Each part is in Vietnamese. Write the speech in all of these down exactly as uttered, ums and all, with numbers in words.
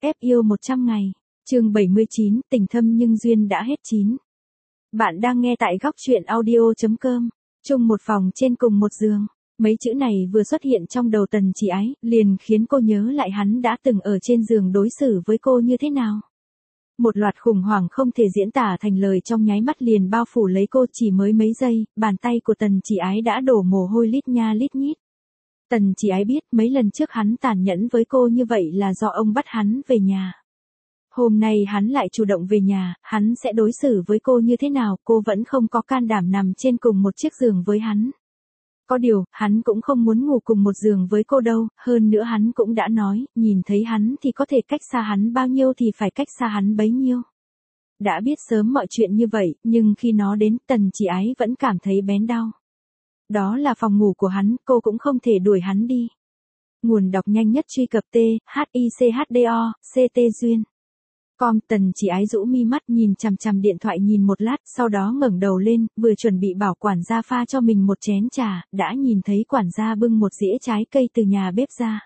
ép yêu một trăm ngày. Chương bảy mươi chín, tình thâm nhưng duyên đã hết chín. Bạn đang nghe tại góc truyện audio chấm com. Chung một phòng trên cùng một giường. Mấy chữ này vừa xuất hiện trong đầu Tần Chỉ Ái, liền khiến cô nhớ lại hắn đã từng ở trên giường đối xử với cô như thế nào. Một loạt khủng hoảng không thể diễn tả thành lời trong nháy mắt liền bao phủ lấy cô, chỉ mới mấy giây, bàn tay của Tần Chỉ Ái đã đổ mồ hôi lít nha lít nhít. Tần Chỉ Ái biết mấy lần trước hắn tàn nhẫn với cô như vậy là do ông bắt hắn về nhà. Hôm nay hắn lại chủ động về nhà, hắn sẽ đối xử với cô như thế nào, cô vẫn không có can đảm nằm trên cùng một chiếc giường với hắn. Có điều, hắn cũng không muốn ngủ cùng một giường với cô đâu, hơn nữa hắn cũng đã nói, nhìn thấy hắn thì có thể cách xa hắn bao nhiêu thì phải cách xa hắn bấy nhiêu. Đã biết sớm mọi chuyện như vậy, nhưng khi nó đến, Tần Chỉ Ái vẫn cảm thấy bén đau. Đó là phòng ngủ của hắn, cô cũng không thể đuổi hắn đi. Nguồn đọc nhanh nhất truy cập T, H I C H D O, C T Duyên. Com. Tần Chỉ Ái rũ mi mắt nhìn chằm chằm điện thoại nhìn một lát, sau đó ngẩng đầu lên, vừa chuẩn bị bảo quản gia pha cho mình một chén trà, đã nhìn thấy quản gia bưng một dĩa trái cây từ nhà bếp ra.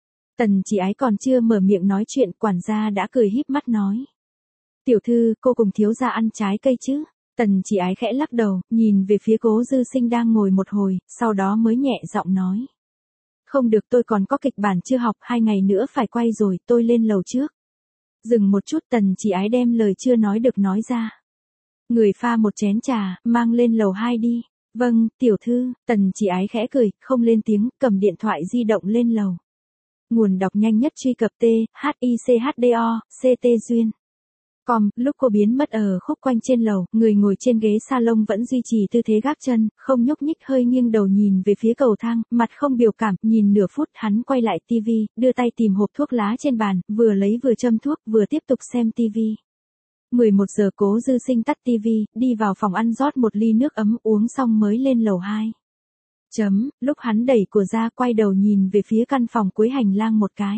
Tần Chỉ Ái còn chưa mở miệng nói chuyện, quản gia đã cười híp mắt nói. Tiểu thư, cô cùng thiếu gia ăn trái cây chứ? Tần Chỉ Ái khẽ lắc đầu, nhìn về phía Cố Dư Sinh đang ngồi một hồi, sau đó mới nhẹ giọng nói. Không được, tôi còn có kịch bản chưa học, hai ngày nữa phải quay rồi, tôi lên lầu trước. Dừng một chút, Tần Chỉ Ái đem lời chưa nói được nói ra. Người pha một chén trà, mang lên lầu hai đi. Vâng, tiểu thư. Tần Chỉ Ái khẽ cười, không lên tiếng, cầm điện thoại di động lên lầu. Nguồn đọc nhanh nhất truy cập T, H I C H D O, C T Duyên. Com. Lúc cô biến mất ở khúc quanh trên lầu, người ngồi trên ghế salon vẫn duy trì tư thế gác chân, không nhúc nhích, hơi nghiêng đầu nhìn về phía cầu thang, mặt không biểu cảm. Nhìn nửa phút, hắn quay lại tivi, đưa tay tìm hộp thuốc lá trên bàn, vừa lấy vừa châm thuốc, vừa tiếp tục xem tivi. mười một giờ Cố Dư Sinh tắt tivi, đi vào phòng ăn rót một ly nước ấm uống xong mới lên lầu hai. Chấm. Lúc hắn đẩy cửa ra, quay đầu nhìn về phía căn phòng cuối hành lang một cái.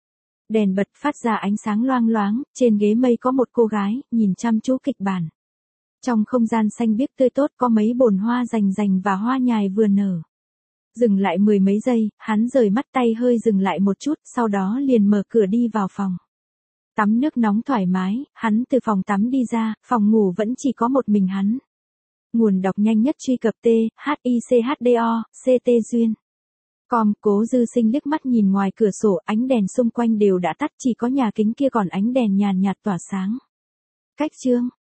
Đèn bật phát ra ánh sáng loang loáng, trên ghế mây có một cô gái, nhìn chăm chú kịch bản. Trong không gian xanh biếc tươi tốt có mấy bồn hoa rành rành và hoa nhài vừa nở. Dừng lại mười mấy giây, hắn rời mắt, tay hơi dừng lại một chút, sau đó liền mở cửa đi vào phòng. Tắm nước nóng thoải mái, hắn từ phòng tắm đi ra, phòng ngủ vẫn chỉ có một mình hắn. Nguồn đọc nhanh nhất truy cập T, H I C H D O, C T Duyên. Com. Cố Dư Sinh liếc mắt nhìn ngoài cửa sổ, ánh đèn xung quanh đều đã tắt, chỉ có nhà kính kia còn ánh đèn nhàn nhạt tỏa sáng. Cách chương.